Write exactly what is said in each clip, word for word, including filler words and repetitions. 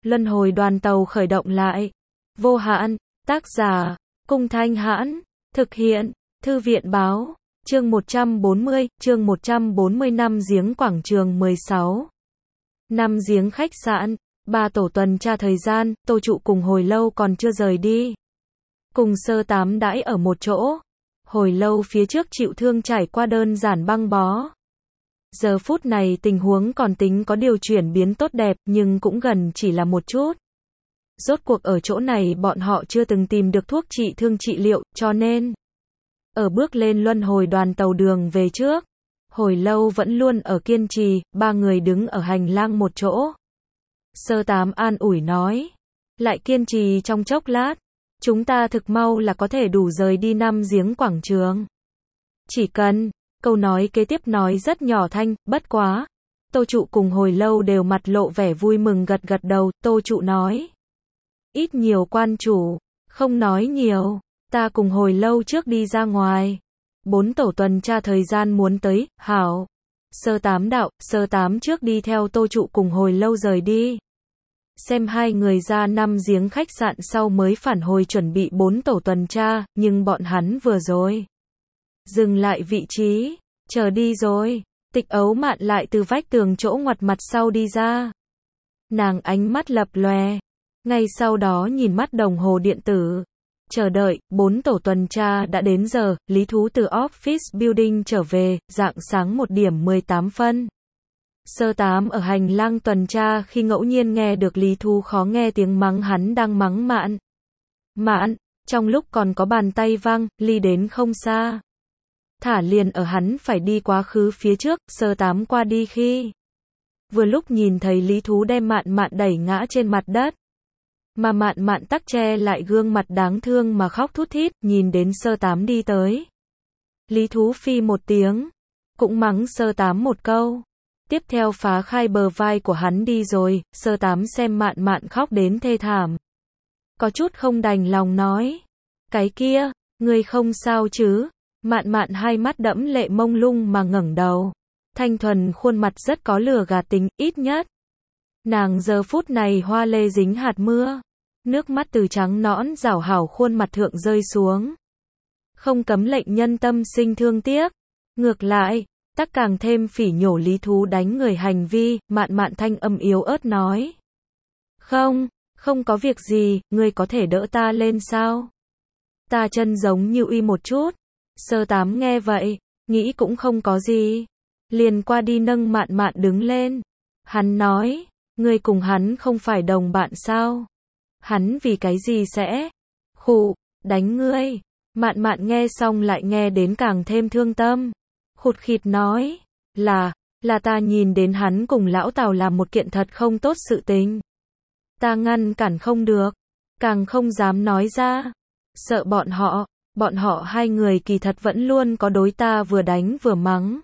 Luân hồi đoàn tàu khởi động lại. Vô hạn, tác giả, Cung Thanh Hãn, thực hiện, Thư viện báo, chương một trăm bốn mươi, chương một trăm bốn mươi năm giếng quảng trường mười sáu. Năm giếng khách sạn, ba tổ tuần tra thời gian, Tô Trụ cùng hồi lâu còn chưa rời đi. Cùng Sơ Tám đãi ở một chỗ. Hồi lâu phía trước chịu thương trải qua đơn giản băng bó. Giờ phút này tình huống còn tính có điều chuyển biến tốt đẹp, nhưng cũng gần chỉ là một chút. Rốt cuộc ở chỗ này bọn họ chưa từng tìm được thuốc trị thương trị liệu, cho nên ở bước lên luân hồi đoàn tàu đường về trước, hồi lâu vẫn luôn ở kiên trì, ba người đứng ở hành lang một chỗ. Sơ Tám an ủi nói, lại kiên trì trong chốc lát, chúng ta thực mau là có thể đủ rời đi năm giếng quảng trường. Chỉ cần, câu nói kế tiếp nói rất nhỏ thanh, bất quá. Tô Trụ cùng hồi lâu đều mặt lộ vẻ vui mừng gật gật đầu, Tô Trụ nói. Ít nhiều quan chủ, không nói nhiều, ta cùng hồi lâu trước đi ra ngoài. Bốn tổ tuần tra thời gian muốn tới, hảo. Sơ Tám đạo, Sơ Tám trước đi theo Tô Trụ cùng hồi lâu rời đi. Xem hai người ra năm giếng khách sạn sau mới phản hồi chuẩn bị bốn tổ tuần tra, nhưng bọn hắn vừa rồi dừng lại vị trí, chờ đi rồi. Tịch Ấu Mạn lại từ vách tường chỗ ngoặt mặt sau đi ra. Nàng ánh mắt lập lòe, ngay sau đó nhìn mắt đồng hồ điện tử. Chờ đợi, bốn tổ tuần tra đã đến giờ, Lý Thú từ office building trở về, rạng sáng một điểm mười tám phân. Sơ Tám ở hành lang tuần tra khi ngẫu nhiên nghe được Lý Thú khó nghe tiếng mắng hắn đang mắng Mạn. Mạn, trong lúc còn có bàn tay văng, ly đến không xa. Thả liền ở hắn phải đi quá khứ phía trước, Sơ Tám qua đi khi vừa lúc nhìn thấy Lý Thú đem Mạn Mạn đẩy ngã trên mặt đất. Mà Mạn Mạn tắc che lại gương mặt đáng thương mà khóc thút thít, nhìn đến Sơ Tám đi tới. Lý Thú phi một tiếng, cũng mắng Sơ Tám một câu. Tiếp theo phá khai bờ vai của hắn đi rồi, Sơ Tám xem Mạn Mạn khóc đến thê thảm. Có chút không đành lòng nói. Cái kia, ngươi không sao chứ? Mạn Mạn hai mắt đẫm lệ mông lung mà ngẩng đầu. Thanh thuần khuôn mặt rất có lửa gạt tính, ít nhất. Nàng giờ phút này hoa lê dính hạt mưa. Nước mắt từ trắng nõn rảo hảo khuôn mặt thượng rơi xuống. Không cấm lệnh nhân tâm sinh thương tiếc. Ngược lại, tắc càng thêm phỉ nhổ Lý Thú đánh người hành vi, Mạn Mạn thanh âm yếu ớt nói. Không, không có việc gì, ngươi có thể đỡ ta lên sao? Ta chân giống như uy một chút. Sơ Tám nghe vậy, nghĩ cũng không có gì. Liền qua đi nâng Mạn Mạn đứng lên. Hắn nói, ngươi cùng hắn không phải đồng bạn sao? Hắn vì cái gì sẽ khụ, đánh ngươi? Mạn Mạn nghe xong lại nghe đến càng thêm thương tâm. Khụt khịt nói, là, là ta nhìn đến hắn cùng lão Tào làm một kiện thật không tốt sự tình. Ta ngăn cản không được, càng không dám nói ra. Sợ bọn họ, bọn họ hai người kỳ thật vẫn luôn có đối ta vừa đánh vừa mắng.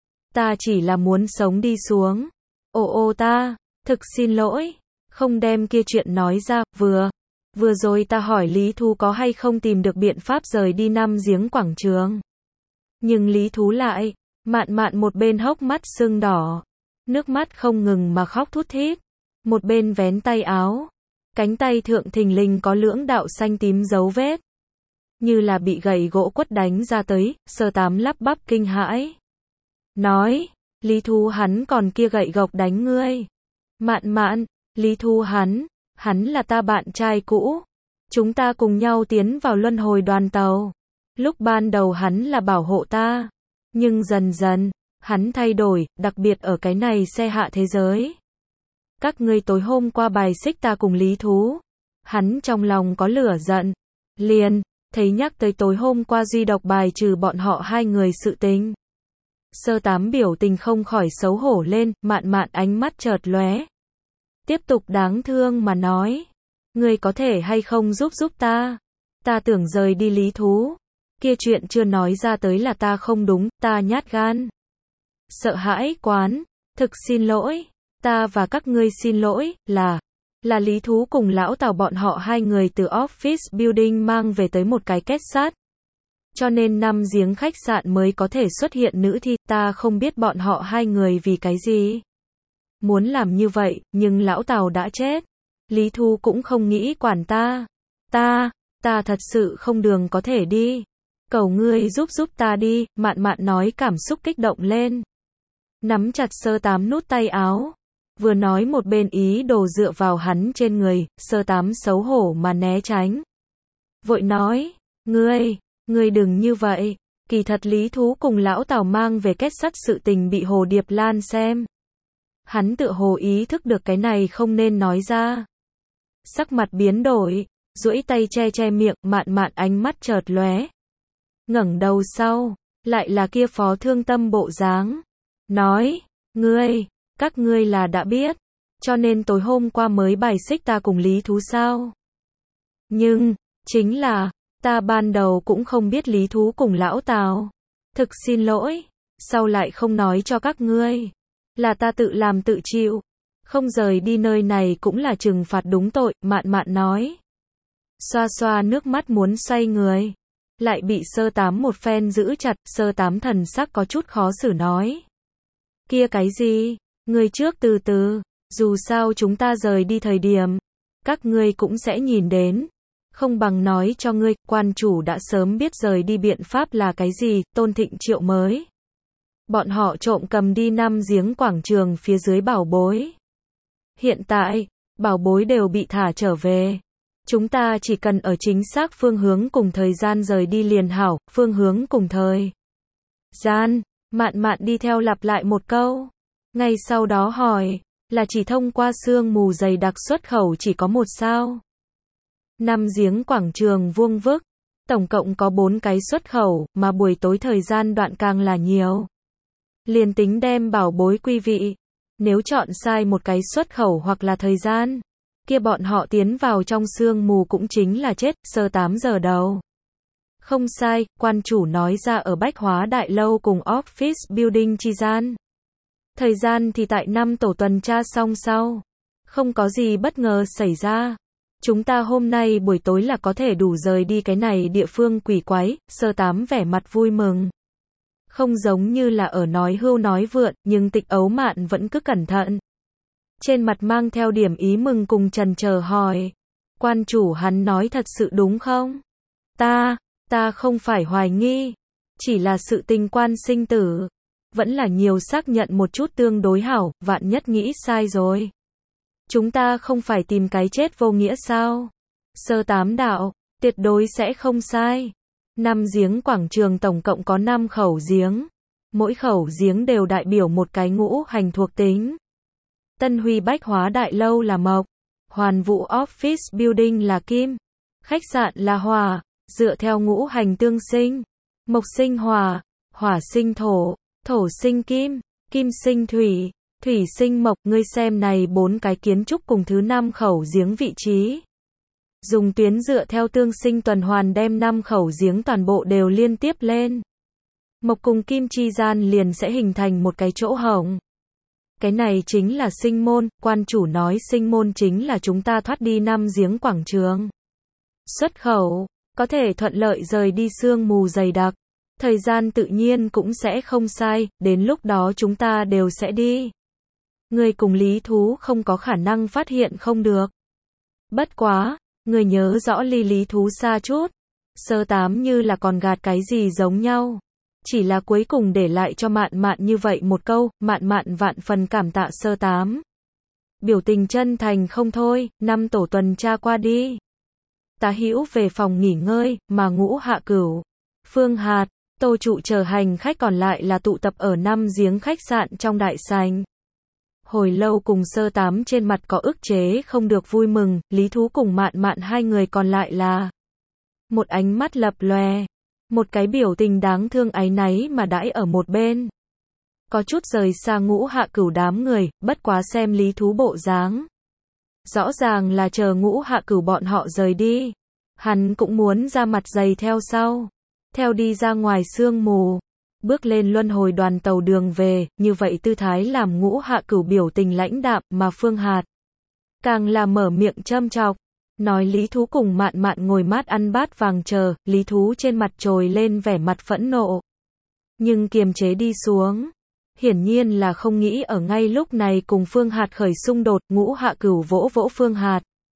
Ta chỉ là muốn sống đi xuống. Ô ô ta, thực xin lỗi, không đem kia chuyện nói ra, vừa. Vừa rồi ta hỏi Lý Thú có hay không tìm được biện pháp rời đi năm giếng quảng trường. Nhưng Lý Thú lại, Mạn Mạn một bên hốc mắt sưng đỏ, nước mắt không ngừng mà khóc thút thít, một bên vén tay áo, cánh tay thượng thình lình có lưỡng đạo xanh tím dấu vết, như là bị gậy gỗ quất đánh ra tới. Sơ Tám lắp bắp kinh hãi, nói, Lý Thú hắn còn kia gậy gộc đánh ngươi. Mạn Mạn, Lý Thú hắn, hắn là ta bạn trai cũ, chúng ta cùng nhau tiến vào luân hồi đoàn tàu. Lúc ban đầu hắn là bảo hộ ta, nhưng dần dần, hắn thay đổi, đặc biệt ở cái này xe hạ thế giới. Các ngươi tối hôm qua bài xích ta cùng Lý Thú, hắn trong lòng có lửa giận, liền, thấy nhắc tới tối hôm qua duy độc bài trừ bọn họ hai người sự tình. Sơ Tám biểu tình không khỏi xấu hổ lên, Mạn Mạn ánh mắt chợt lóe. Tiếp tục đáng thương mà nói, ngươi có thể hay không giúp giúp ta? Ta tưởng rời đi Lý Thú. Kia chuyện chưa nói ra tới là ta không đúng, ta nhát gan. Sợ hãi quán, thực xin lỗi, ta và các ngươi xin lỗi, là, là Lý Thú cùng lão Tào bọn họ hai người từ office building mang về tới một cái kết sắt. Cho nên năm giếng khách sạn mới có thể xuất hiện nữ thi, ta không biết bọn họ hai người vì cái gì. Muốn làm như vậy, nhưng lão Tào đã chết. Lý Thú cũng không nghĩ quản ta. Ta, ta thật sự không đường có thể đi. Cầu ngươi giúp giúp ta đi, Mạn Mạn nói cảm xúc kích động lên. Nắm chặt Sơ Tám nút tay áo. Vừa nói một bên ý đồ dựa vào hắn trên người, Sơ Tám xấu hổ mà né tránh. Vội nói, ngươi, ngươi đừng như vậy. Kỳ thật Lý Thú cùng lão Tào mang về kết sắt sự tình bị Hồ Điệp Lan xem. Hắn tựa hồ ý thức được cái này không nên nói ra. Sắc mặt biến đổi, duỗi tay che che miệng, Mạn Mạn ánh mắt chợt lóe. Ngẩng đầu sau, lại là kia phó thương tâm bộ dáng. Nói, ngươi, các ngươi là đã biết, cho nên tối hôm qua mới bài xích ta cùng Lý Thú sao? Nhưng, chính là, ta ban đầu cũng không biết Lý Thú cùng lão Tào. Thực xin lỗi, sau lại không nói cho các ngươi. Là ta tự làm tự chịu. Không rời đi nơi này cũng là trừng phạt đúng tội, Mạn Mạn nói. Xoa xoa nước mắt muốn xoay người. Lại bị Sơ Tám một phen giữ chặt, Sơ Tám thần sắc có chút khó xử nói. Kia cái gì? Ngươi trước từ từ, dù sao chúng ta rời đi thời điểm, các ngươi cũng sẽ nhìn đến. Không bằng nói cho ngươi, quan chủ đã sớm biết rời đi biện pháp là cái gì, Tôn Thịnh Triệu mới. Bọn họ trộm cầm đi năm giếng quảng trường phía dưới bảo bối. Hiện tại, bảo bối đều bị thả trở về. Chúng ta chỉ cần ở chính xác phương hướng cùng thời gian rời đi liền hảo, phương hướng cùng thời gian. Mạn Mạn đi theo lặp lại một câu. Ngay sau đó hỏi, là chỉ thông qua sương mù dày đặc xuất khẩu chỉ có một sao? Năm giếng quảng trường vuông vức, tổng cộng có bốn cái xuất khẩu, mà buổi tối thời gian đoạn càng là nhiều. Liền tính đem bảo bối quy vị, nếu chọn sai một cái xuất khẩu hoặc là thời gian, kia bọn họ tiến vào trong sương mù cũng chính là chết, Sơ Tám giờ đầu. Không sai, quan chủ nói ra ở Bách Hóa Đại Lâu cùng Office Building chi gian. Thời gian thì tại năm tổ tuần tra xong sau. Không có gì bất ngờ xảy ra. Chúng ta hôm nay buổi tối là có thể đủ rời đi cái này địa phương quỷ quái, Sơ Tám vẻ mặt vui mừng. Không giống như là ở nói hưu nói vượn, nhưng Tịch Ấu Mạn vẫn cứ cẩn thận. Trên mặt mang theo điểm ý mừng cùng chần chờ hỏi. Quan chủ hắn nói thật sự đúng không? Ta, ta không phải hoài nghi. Chỉ là sự tình quan sinh tử. Vẫn là nhiều xác nhận một chút tương đối hảo, vạn nhất nghĩ sai rồi. Chúng ta không phải tìm cái chết vô nghĩa sao? Sơ Tám đạo, tuyệt đối sẽ không sai. Năm giếng quảng trường tổng cộng có năm khẩu giếng. Mỗi khẩu giếng đều đại biểu một cái ngũ hành thuộc tính. Tân Huy Bách Hóa Đại Lâu là mộc, Hoàn Vũ Office Building là kim, khách sạn là hỏa, dựa theo ngũ hành tương sinh. Mộc sinh hỏa, hỏa sinh thổ, thổ sinh kim, kim sinh thủy, thủy sinh mộc. Ngươi xem này bốn cái kiến trúc cùng thứ năm khẩu giếng vị trí. Dùng tuyến dựa theo tương sinh tuần hoàn đem năm khẩu giếng toàn bộ đều liên tiếp lên. Mộc cùng kim chi gian liền sẽ hình thành một cái chỗ hổng. Cái này chính là sinh môn, quan chủ nói sinh môn chính là chúng ta thoát đi năm giếng quảng trường. Xuất khẩu, có thể thuận lợi rời đi sương mù dày đặc. Thời gian tự nhiên cũng sẽ không sai, đến lúc đó chúng ta đều sẽ đi. Người cùng Lý Thú không có khả năng phát hiện không được. Bất quá, người nhớ rõ ly Lý Thú xa chút. Sơ Tám như là còn gạt cái gì giống nhau. Chỉ là cuối cùng để lại cho Mạn Mạn như vậy một câu, Mạn Mạn vạn phần cảm tạ Sơ Tám. Biểu tình chân thành không thôi, năm tổ tuần tra qua đi. Tá Hữu về phòng nghỉ ngơi, mà Ngũ Hạ Cửu, Phương Hạt, Tô Trụ chờ hành khách còn lại là tụ tập ở năm giếng khách sạn trong đại sảnh. Hồi lâu cùng Sơ Tám trên mặt có ức chế không được vui mừng, Lý Thú cùng Mạn Mạn hai người còn lại là một ánh mắt lập lòe, một cái biểu tình đáng thương áy náy mà đãi ở một bên. Có chút rời xa Ngũ Hạ Cửu đám người, bất quá xem Lý Thú bộ dáng. Rõ ràng là chờ Ngũ Hạ Cửu bọn họ rời đi. Hắn cũng muốn ra mặt dày theo sau. Theo đi ra ngoài sương mù. Bước lên luân hồi đoàn tàu đường về, như vậy tư thái làm Ngũ Hạ Cửu biểu tình lãnh đạm, mà Phương Hạt càng là mở miệng châm chọc. Nói Lý Thú cùng Mạn Mạn ngồi mát ăn bát vàng chờ, Lý Thú trên mặt trồi lên vẻ mặt phẫn nộ. Nhưng kiềm chế đi xuống. Hiển nhiên là không nghĩ ở ngay lúc này cùng Phương Hạt khởi xung đột, Ngũ Hạ Cửu vỗ vỗ Phương Hạt.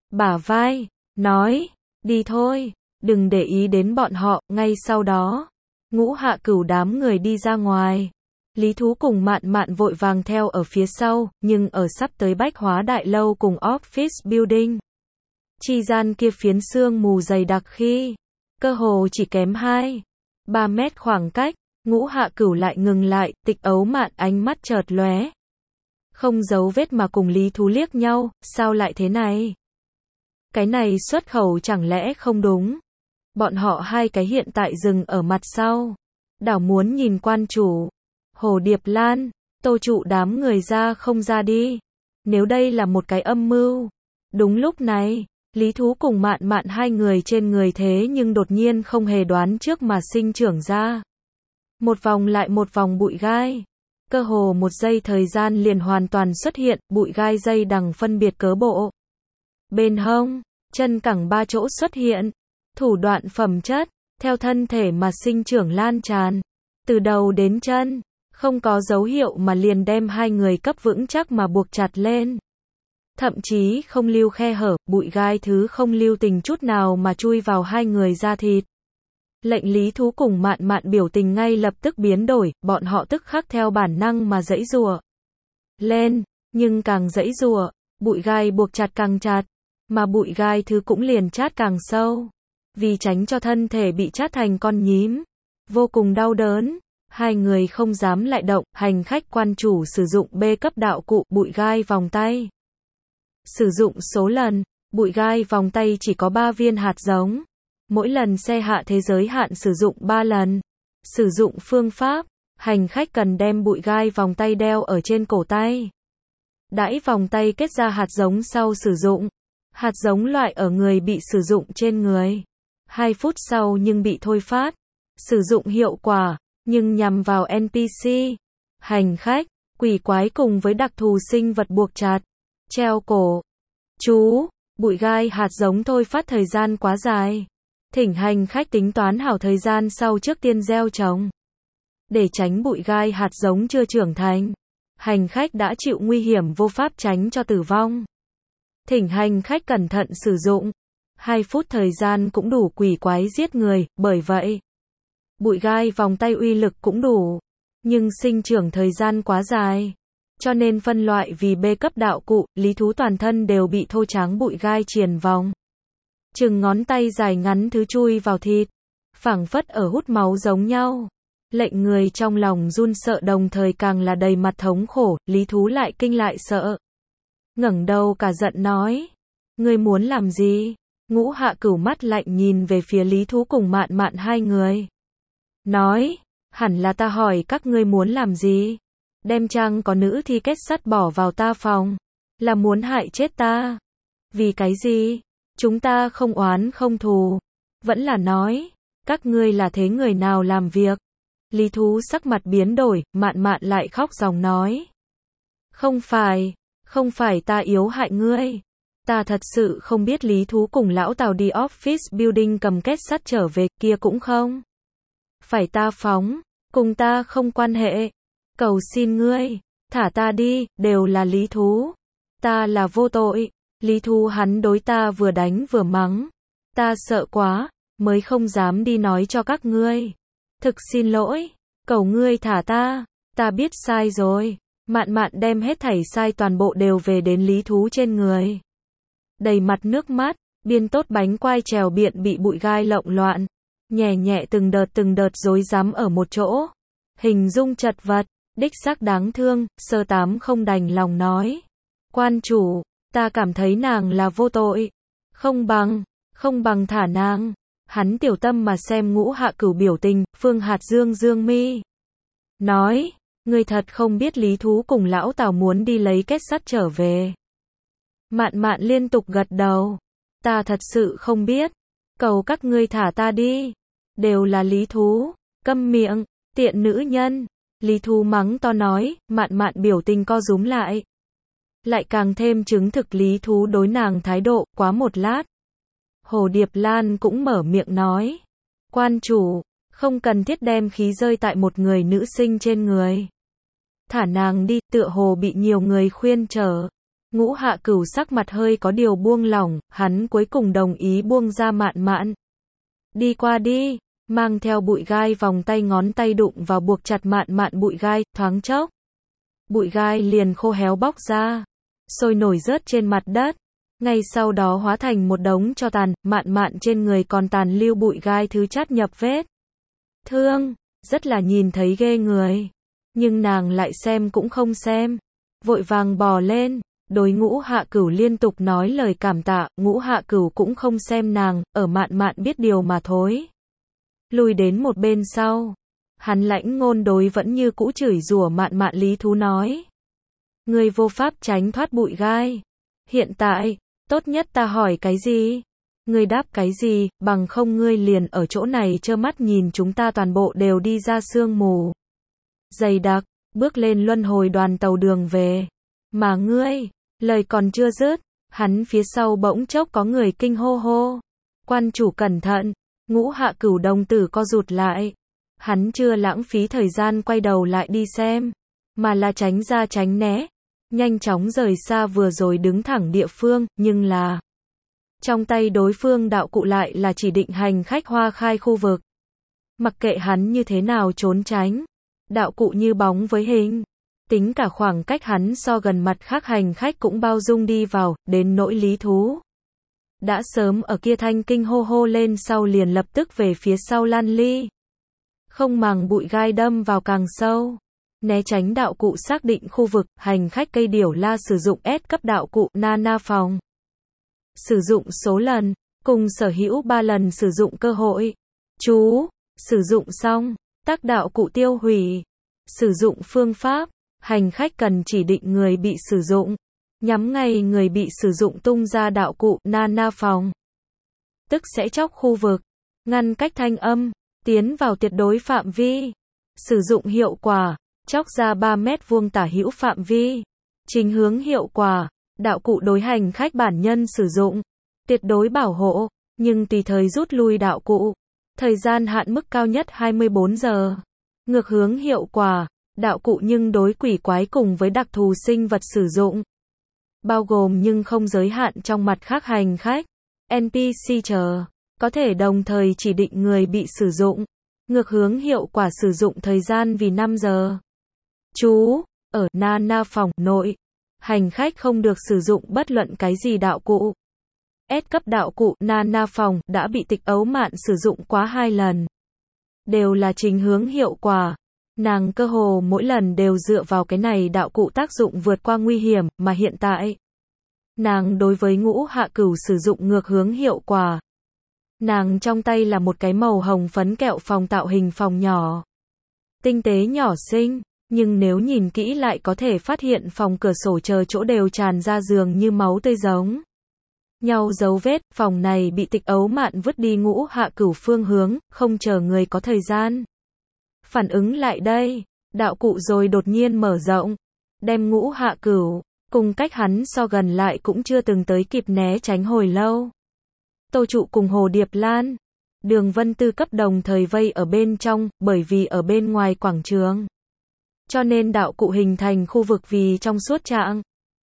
bả vai, nói, đi thôi, đừng để ý đến bọn họ. Ngay sau đó, Ngũ Hạ Cửu đám người đi ra ngoài. Lý Thú cùng Mạn Mạn vội vàng theo ở phía sau, nhưng ở sắp tới Bách Hóa Đại Lâu cùng Office Building chi gian kia phiến sương mù dày đặc khi cơ hồ chỉ kém hai ba mét khoảng cách, Ngũ Hạ Cửu lại ngừng lại, Tịch Ấu Mạn ánh mắt chợt lóe, không giấu vết mà cùng Lý Thú liếc nhau, sao lại thế này? Cái này xuất khẩu chẳng lẽ không đúng? Bọn họ hai cái hiện tại dừng ở mặt sau, đảo muốn nhìn quan chủ. Hồ Điệp Lan, Tô Trụ đám người ra không ra đi. Nếu đây là một cái âm mưu. Đúng lúc này, Lý Thú cùng Mạn Mạn hai người trên người thế nhưng đột nhiên không hề đoán trước mà sinh trưởng ra. Một vòng lại một vòng bụi gai. Cơ hồ một giây thời gian liền hoàn toàn xuất hiện, bụi gai dây đằng phân biệt cớ bộ. Bên hông, chân cẳng ba chỗ xuất hiện. Thủ đoạn phẩm chất, theo thân thể mà sinh trưởng lan tràn. Từ đầu đến chân, không có dấu hiệu mà liền đem hai người cấp vững chắc mà buộc chặt lên. Thậm chí không lưu khe hở, bụi gai thứ không lưu tình chút nào mà chui vào hai người da thịt. Lệnh Lý Thú cùng Mạn Mạn biểu tình ngay lập tức biến đổi, bọn họ tức khắc theo bản năng mà giãy giụa lên, nhưng càng giãy giụa, bụi gai buộc chặt càng chặt, mà bụi gai thứ cũng liền chát càng sâu. Vì tránh cho thân thể bị chát thành con nhím, vô cùng đau đớn, hai người không dám lại động. Hành khách quan chủ sử dụng B cấp đạo cụ bụi gai vòng tay. Sử dụng số lần, bụi gai vòng tay chỉ có ba viên hạt giống. Mỗi lần xe hạ thế giới hạn sử dụng ba lần. Sử dụng phương pháp, hành khách cần đem bụi gai vòng tay đeo ở trên cổ tay. Đãi vòng tay kết ra hạt giống sau sử dụng. Hạt giống loại ở người bị sử dụng trên người. hai phút sau nhưng bị thôi phát. Sử dụng hiệu quả, nhưng nhằm vào en pê xê, hành khách, quỷ quái cùng với đặc thù sinh vật buộc chặt, treo cổ. Chú, bụi gai hạt giống thôi phát thời gian quá dài. Thỉnh hành khách tính toán hảo thời gian sau trước tiên gieo trồng. Để tránh bụi gai hạt giống chưa trưởng thành, hành khách đã chịu nguy hiểm vô pháp tránh cho tử vong. Thỉnh hành khách cẩn thận sử dụng. hai phút thời gian cũng đủ quỷ quái giết người, bởi vậy bụi gai vòng tay uy lực cũng đủ, nhưng sinh trưởng thời gian quá dài, cho nên phân loại vì B cấp đạo cụ. Lý Thú toàn thân đều bị thô tráng bụi gai triền vòng, chừng ngón tay dài ngắn thứ chui vào thịt, phảng phất ở hút máu giống nhau, lệnh người trong lòng run sợ đồng thời càng là đầy mặt thống khổ. Lý Thú lại kinh lại sợ, ngẩng đầu cả giận nói, ngươi muốn làm gì? Ngũ Hạ Cửu mắt lạnh nhìn về phía Lý Thú cùng Mạn Mạn hai người, nói, hẳn là ta hỏi các ngươi muốn làm gì? Đem chăng có nữ thi kết sắt bỏ vào ta phòng, là muốn hại chết ta? Vì cái gì? Chúng ta không oán không thù. Vẫn là nói, các ngươi là thế người nào làm việc? Lý Thú sắc mặt biến đổi, Mạn Mạn lại khóc ròng nói, không phải, không phải ta yếu hại ngươi. Ta thật sự không biết. Lý Thú cùng lão Tào đi Office Building cầm kết sắt trở về, kia cũng không phải ta phóng, cùng ta không quan hệ. Cầu xin ngươi, thả ta đi, đều là Lý Thú. Ta là vô tội. Lý Thú hắn đối ta vừa đánh vừa mắng. Ta sợ quá, mới không dám đi nói cho các ngươi. Thực xin lỗi, cầu ngươi thả ta, ta biết sai rồi. Mạn Mạn đem hết thảy sai toàn bộ đều về đến Lý Thú trên người. Đầy mặt nước mắt, biên tốt bánh quai trèo biện bị bụi gai lộn loạn, nhẹ nhẹ từng đợt từng đợt rối rắm ở một chỗ. Hình dung chật vật, đích xác đáng thương. Sơ Tám không đành lòng nói, quan chủ, ta cảm thấy nàng là vô tội. Không bằng, không bằng thả nàng. Hắn tiểu tâm mà xem Ngũ Hạ Cửu biểu tình, Phương Hạt dương dương mi, nói, ngươi thật không biết Lý Thú cùng lão Tào muốn đi lấy kết sắt trở về. Mạn Mạn liên tục gật đầu, ta thật sự không biết, cầu các ngươi thả ta đi. Đều là Lý Thú, câm miệng, tiện nữ nhân. Lý Thú mắng to nói. Mạn Mạn biểu tình co rúm lại, lại càng thêm chứng thực Lý Thú đối nàng thái độ. Quá một lát, Hồ Điệp Lan cũng mở miệng nói, quan chủ, không cần thiết đem khí rơi tại một người nữ sinh trên người. Thả nàng đi. Tựa hồ bị nhiều người khuyên trở, Ngũ Hạ Cửu sắc mặt hơi có điều buông lỏng, hắn cuối cùng đồng ý buông ra Mạn Mạn. Đi qua đi, mang theo bụi gai vòng tay ngón tay đụng vào buộc chặt Mạn Mạn bụi gai, thoáng chốc. Bụi gai liền khô héo bóc ra, sôi nổi rớt trên mặt đất. Ngay sau đó hóa thành một đống tro tàn, Mạn Mạn trên người còn tàn lưu bụi gai thứ chát nhập vết thương, rất là nhìn thấy ghê người. Nhưng nàng lại xem cũng không xem, vội vàng bò lên, đối Ngũ Hạ Cửu liên tục nói lời cảm tạ, Ngũ Hạ Cửu cũng không xem nàng, ở Mạn Mạn biết điều mà thối. Lùi đến một bên sau, hắn lãnh ngôn đối vẫn như cũ chửi rủa Mạn Mạn lý thú nói. Ngươi vô pháp tránh thoát bụi gai. Hiện tại, tốt nhất ta hỏi cái gì? Ngươi đáp cái gì, bằng không ngươi liền ở chỗ này trơ mắt nhìn chúng ta toàn bộ đều đi ra sương mù dày đặc, bước lên luân hồi đoàn tàu đường về. Mà ngươi, lời còn chưa dứt, hắn phía sau bỗng chốc có người kinh hô hô. Quan chủ cẩn thận, Ngũ Hạ Cửu đồng tử co rụt lại. Hắn chưa lãng phí thời gian quay đầu lại đi xem, mà là tránh ra tránh né, nhanh chóng rời xa vừa rồi đứng thẳng địa phương, nhưng là trong tay đối phương đạo cụ lại là chỉ định hành khách hoa khai khu vực. Mặc kệ hắn như thế nào trốn tránh, đạo cụ như bóng với hình, tính cả khoảng cách hắn so gần mặt khác hành khách cũng bao dung đi vào, đến nỗi lý thú. Đã sớm ở kia thanh kinh hô hô lên sau liền lập tức về phía sau lan ly. Không màng bụi gai đâm vào càng sâu. Né tránh đạo cụ xác định khu vực, hành khách cây điểu la sử dụng S cấp đạo cụ Nana phòng. Sử dụng số lần, cùng sở hữu ba lần sử dụng cơ hội. Chú, sử dụng xong, tác đạo cụ tiêu hủy. Sử dụng phương pháp, hành khách cần chỉ định người bị sử dụng. Nhắm ngay người bị sử dụng tung ra đạo cụ Nana phòng. Tức sẽ chóc khu vực, ngăn cách thanh âm, tiến vào tuyệt đối phạm vi. Sử dụng hiệu quả, chóc ra ba mét vuông tả hữu phạm vi. Chính hướng hiệu quả, đạo cụ đối hành khách bản nhân sử dụng. Tuyệt đối bảo hộ, nhưng tùy thời rút lui đạo cụ. Thời gian hạn mức cao nhất hai mươi bốn giờ. Ngược hướng hiệu quả, đạo cụ nhưng đối quỷ quái cùng với đặc thù sinh vật sử dụng. Bao gồm nhưng không giới hạn trong mặt khác hành khách, en pê xê chờ, có thể đồng thời chỉ định người bị sử dụng. Ngược hướng hiệu quả sử dụng thời gian vì năm giờ. Chú, ở Nana phòng nội, hành khách không được sử dụng bất luận cái gì đạo cụ. S cấp đạo cụ Nana phòng đã bị Tịch Ấu Mạn sử dụng quá hai lần. Đều là chính hướng hiệu quả. Nàng cơ hồ mỗi lần đều dựa vào cái này đạo cụ tác dụng vượt qua nguy hiểm, mà hiện tại nàng đối với Ngũ Hạ Cửu sử dụng ngược hướng hiệu quả. Nàng trong tay là một cái màu hồng phấn kẹo phòng tạo hình phòng nhỏ. Tinh tế nhỏ xinh, nhưng nếu nhìn kỹ lại có thể phát hiện phòng cửa sổ chờ chỗ đều tràn ra dường như máu tươi giống nhau dấu vết. Phòng này bị Tịch Ấu Mạn vứt đi Ngũ Hạ Cửu phương hướng, không chờ người có thời gian phản ứng lại đây, đạo cụ rồi đột nhiên mở rộng, đem Ngũ Hạ Cửu cùng cách hắn so gần lại cũng chưa từng tới kịp né tránh hồi lâu. Tô Trụ cùng Hồ Điệp Lan, Đường Vân Tư cấp đồng thời vây ở bên trong, bởi vì ở bên ngoài quảng trường, cho nên đạo cụ hình thành khu vực vì trong suốt trạng.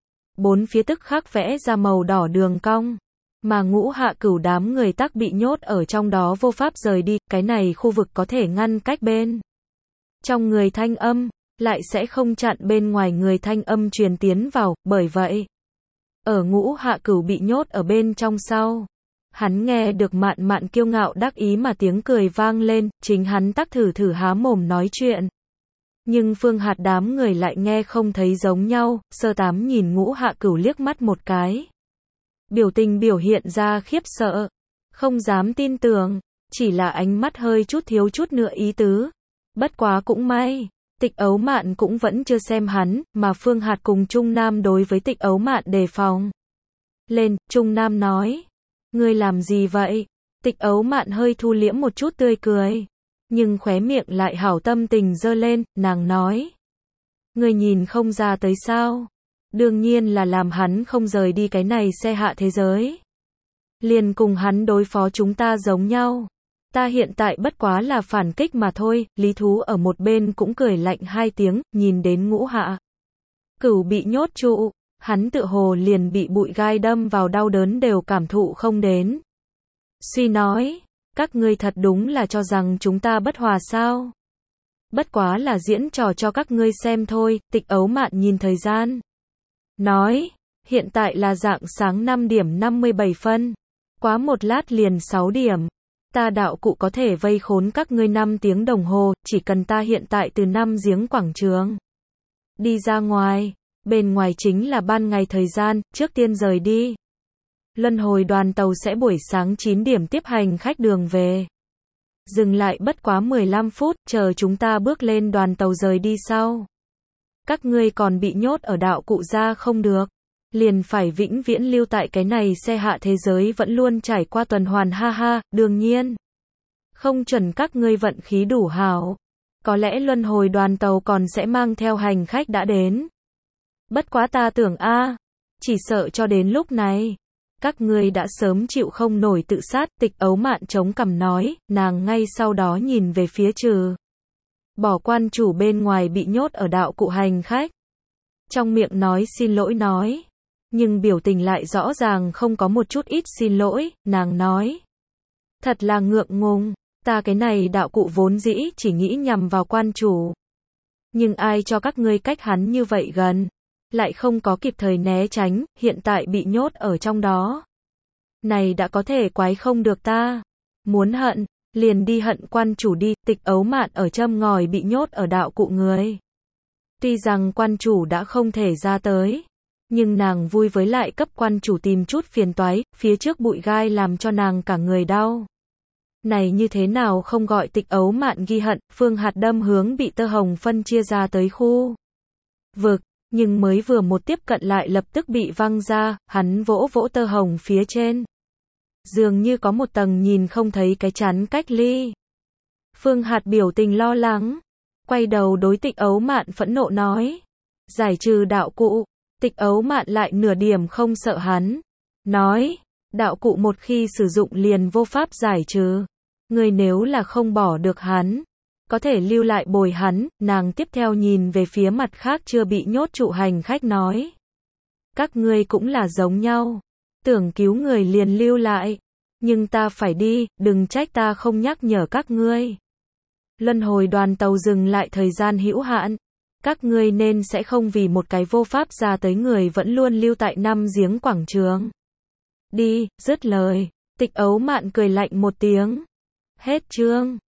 Bốn phía tức khắc vẽ ra màu đỏ đường cong, mà Ngũ Hạ Cửu đám người tắc bị nhốt ở trong đó vô pháp rời đi, cái này khu vực có thể ngăn cách bên trong người thanh âm, lại sẽ không chặn bên ngoài người thanh âm truyền tiến vào, bởi vậy, ở Ngũ Hạ Cửu bị nhốt ở bên trong sau, hắn nghe được Mạn Mạn kiêu ngạo đắc ý mà tiếng cười vang lên, chính hắn tắc thử thử há mồm nói chuyện. Nhưng Phương Hạt đám người lại nghe không thấy giống nhau, Sơ Tám nhìn Ngũ Hạ Cửu liếc mắt một cái. Biểu tình biểu hiện ra khiếp sợ, không dám tin tưởng, chỉ là ánh mắt hơi chút thiếu chút nữa ý tứ. Bất quá cũng may, Tịch Ấu Mạn cũng vẫn chưa xem hắn, mà Phương Hạt cùng Trung Nam đối với Tịch Ấu Mạn đề phòng. Lên, Trung Nam nói, ngươi làm gì vậy? Tịch Ấu Mạn hơi thu liễm một chút tươi cười, nhưng khóe miệng lại hảo tâm tình dơ lên, nàng nói. Ngươi nhìn không ra tới sao? Đương nhiên là làm hắn không rời đi cái này xe hạ thế giới. Liền cùng hắn đối phó chúng ta giống nhau. Ta hiện tại bất quá là phản kích mà thôi. Lý Thú ở một bên cũng cười lạnh hai tiếng, nhìn đến Ngũ Hạ Cửu bị nhốt trụ, hắn tựa hồ liền bị bụi gai đâm vào đau đớn đều cảm thụ không đến. Suy nói, các ngươi thật đúng là cho rằng chúng ta bất hòa sao? Bất quá là diễn trò cho các ngươi xem thôi. Tịch Ấu Mạn nhìn thời gian. Nói, hiện tại là rạng sáng năm điểm năm mươi bảy phân. Quá một lát liền sáu điểm. Ta đạo cụ có thể vây khốn các ngươi năm tiếng đồng hồ, chỉ cần ta hiện tại từ năm giếng quảng trường đi ra ngoài, bên ngoài chính là ban ngày thời gian, trước tiên rời đi. Luân hồi đoàn tàu sẽ buổi sáng chín điểm tiếp hành khách đường về. Dừng lại bất quá mười lăm phút, chờ chúng ta bước lên đoàn tàu rời đi sau. Các ngươi còn bị nhốt ở đạo cụ ra không được, liền phải vĩnh viễn lưu tại cái này xe hạ thế giới vẫn luôn trải qua tuần hoàn ha ha, đương nhiên. Không chuẩn các ngươi vận khí đủ hảo. Có lẽ luân hồi đoàn tàu còn sẽ mang theo hành khách đã đến. Bất quá ta tưởng a, chỉ sợ cho đến lúc này, các ngươi đã sớm chịu không nổi tự sát. Tịch Ấu Mạn chống cằm nói, nàng ngay sau đó nhìn về phía trừ bỏ quan chủ bên ngoài bị nhốt ở đạo cụ hành khách. Trong miệng nói xin lỗi nói, nhưng biểu tình lại rõ ràng không có một chút ít xin lỗi. Nàng nói, thật là ngượng ngùng, ta cái này đạo cụ vốn dĩ chỉ nghĩ nhằm vào quan chủ. Nhưng ai cho các ngươi cách hắn như vậy gần, lại không có kịp thời né tránh, hiện tại bị nhốt ở trong đó. Này đã có thể quái không được ta. Muốn hận, liền đi hận quan chủ đi. Tịch Ấu Mạn ở châm ngòi bị nhốt ở đạo cụ người. Tuy rằng quan chủ đã không thể ra tới, nhưng nàng vui với lại cấp quan chủ tìm chút phiền toái, phía trước bụi gai làm cho nàng cả người đau. Này như thế nào không gọi Tịch Ấu Mạn ghi hận. Phương hạt đâm hướng bị tơ hồng phân chia ra tới khu vực, nhưng mới vừa một tiếp cận lại lập tức bị văng ra. Hắn vỗ vỗ tơ hồng phía trên, dường như có một tầng nhìn không thấy cái chắn cách ly. Phương hạt biểu tình lo lắng, quay đầu đối Tịch Ấu Mạn phẫn nộ nói, giải trừ đạo cụ. Tịch Ấu Mạn lại nửa điểm không sợ hắn, nói, đạo cụ một khi sử dụng liền vô pháp giải trừ. Người nếu là không bỏ được hắn, có thể lưu lại bồi hắn. Nàng tiếp theo nhìn về phía mặt khác chưa bị nhốt trụ hành khách nói, các ngươi cũng là giống nhau, tưởng cứu người liền lưu lại, nhưng ta phải đi, đừng trách ta không nhắc nhở các ngươi. Luân hồi đoàn tàu dừng lại thời gian hữu hạn, các ngươi nên sẽ không vì một cái vô pháp ra tới người vẫn luôn lưu tại năm giếng quảng trường. Đi, dứt lời, Tịch Ấu Mạn cười lạnh một tiếng. Hết chương.